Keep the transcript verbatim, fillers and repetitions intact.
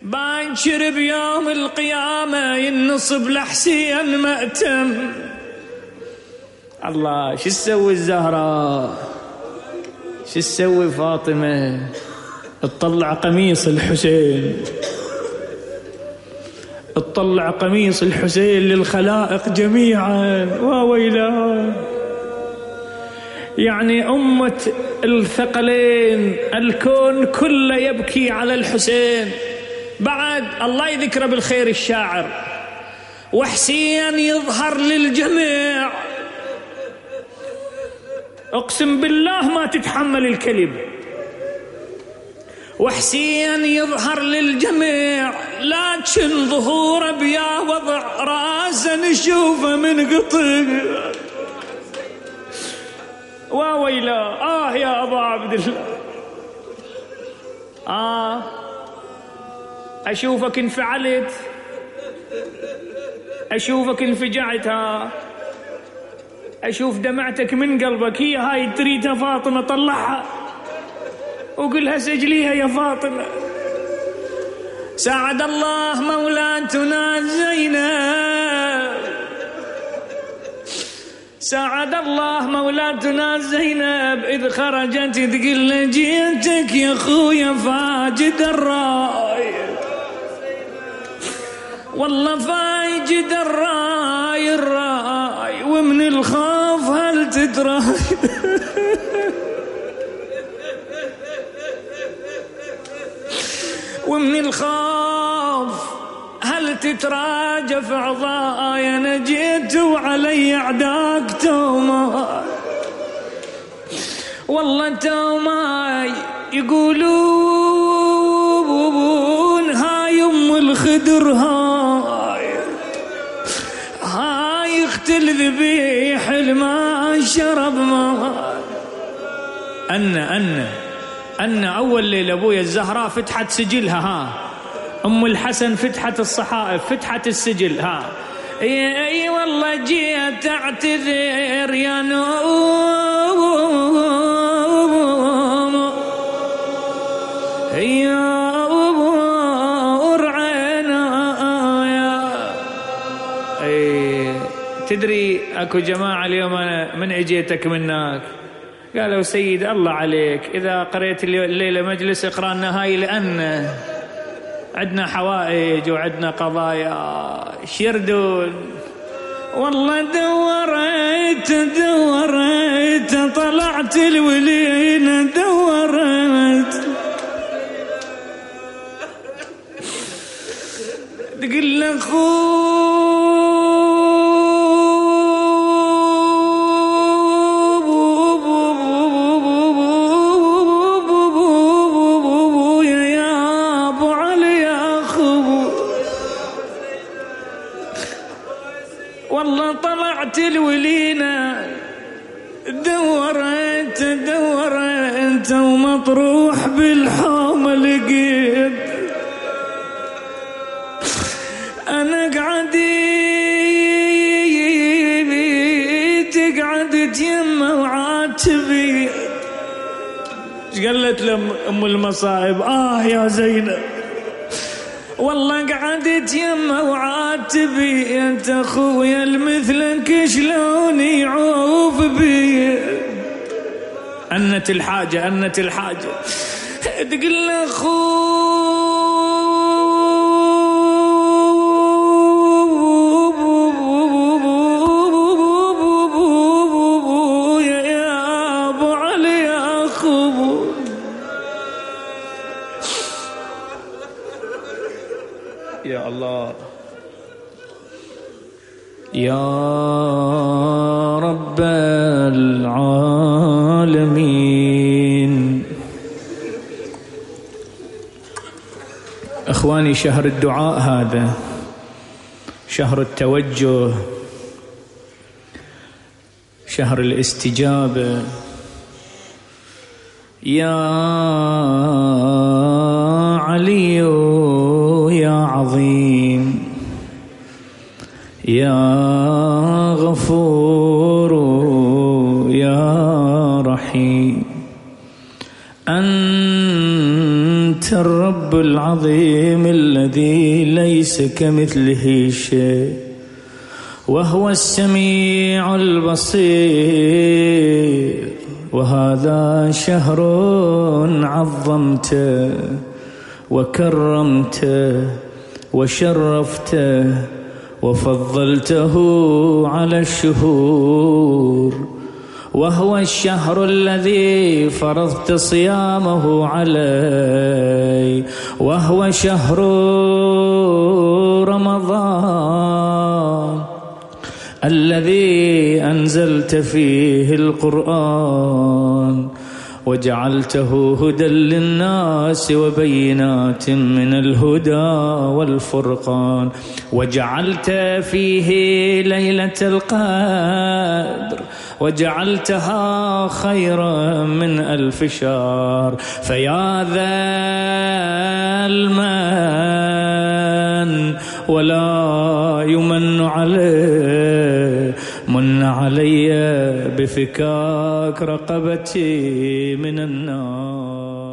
باكر بيوم القيامة ينصب لحسين مأتم. الله، شو تسوي الزهراء، شو تسوي فاطمة؟ تطلع قميص الحسين، تطلع قميص الحسين للخلائق جميعا. وويلا، يعني أمة الثقلين الكون كله يبكي على الحسين. بعد الله يذكره بالخير الشاعر: وحسين يظهر للجميع. أقسم بالله ما تتحمل الكلمة. وحسين يظهر للجميع، لكن ظهوره بيا وضع راسه نشوفه من قطع. وويلا، آه يا أبا عبد الله، آه أشوفك انفعلت، أشوفك انفجعت، ها أشوف دمعتك من قلبك. هي هاي تريدها فاطمة، طلعها وقلها سجليها يا فاطمة. ساعد الله مولاتنا زينب، ساعد الله مولاتنا زينب إذ خرجت تقول جيتك يا خويا فاجد الراي. والله فاجد الراي الراي، ومن الخوف هل تتراي. ومن الخوف هل تتراجف عضاي. أنا جيت وعلي أعداك توما، والله توما يقولون هاي أم الخدر، هاي هاي اخت الذبيح الما شرب ما. أن أن أن أول ليلة أبويا الزهراء فتحت سجلها، ها أم الحسن فتحت الصحائف، فتحت السجل، ها اي اي والله جيت اعتذر يا نوم يا أبور عينايا. اي تدري اكو جماعة اليوم أنا من اجيتك منك قالوا سيد الله عليك إذا قريت الليلة مجلس اقرأ لنا هاي، لأن عندنا حوائج وعندنا قضايا شردون. والله دورت دورت طلعت الولين، دورت تقول لأخوي الولينا، دورت دورت ومطروح بالحوم لقيت. أنا قعدت قعدت يمه وعاتبي. ايش قالت لهم أم المصائب؟ آه يا زينب والله قعدت يمه وعاتبي، انت اخويا المثلك شلون يعوف بي. أنت الحاجة أنت الحاجة تقول اخويا يا ابو علي يا اخو. يا الله يا رب العالمين. اخواني، شهر الدعاء هذا، شهر التوجه، شهر الاستجابة. يا علي يا عظيم يا غفور يا رحيم، أنت الرب الرب العظيم الذي ليس كمثله شيء، وهو السميع البصير. وهذا شهر عظمته وكرمته وشرفته وفضلته على الشهور، وهو الشهر الذي فرضت صيامه علي، وهو شهر رمضان الذي أنزلت فيه القرآن وجعلته هدى للناس وبينات من الهدى والفرقان، وجعلت فيه ليلة القدر وجعلتها خيرا من ألف شهر. فيا ذا المن ولا يمن عليه، من علي بفكاك رقبتي من النار.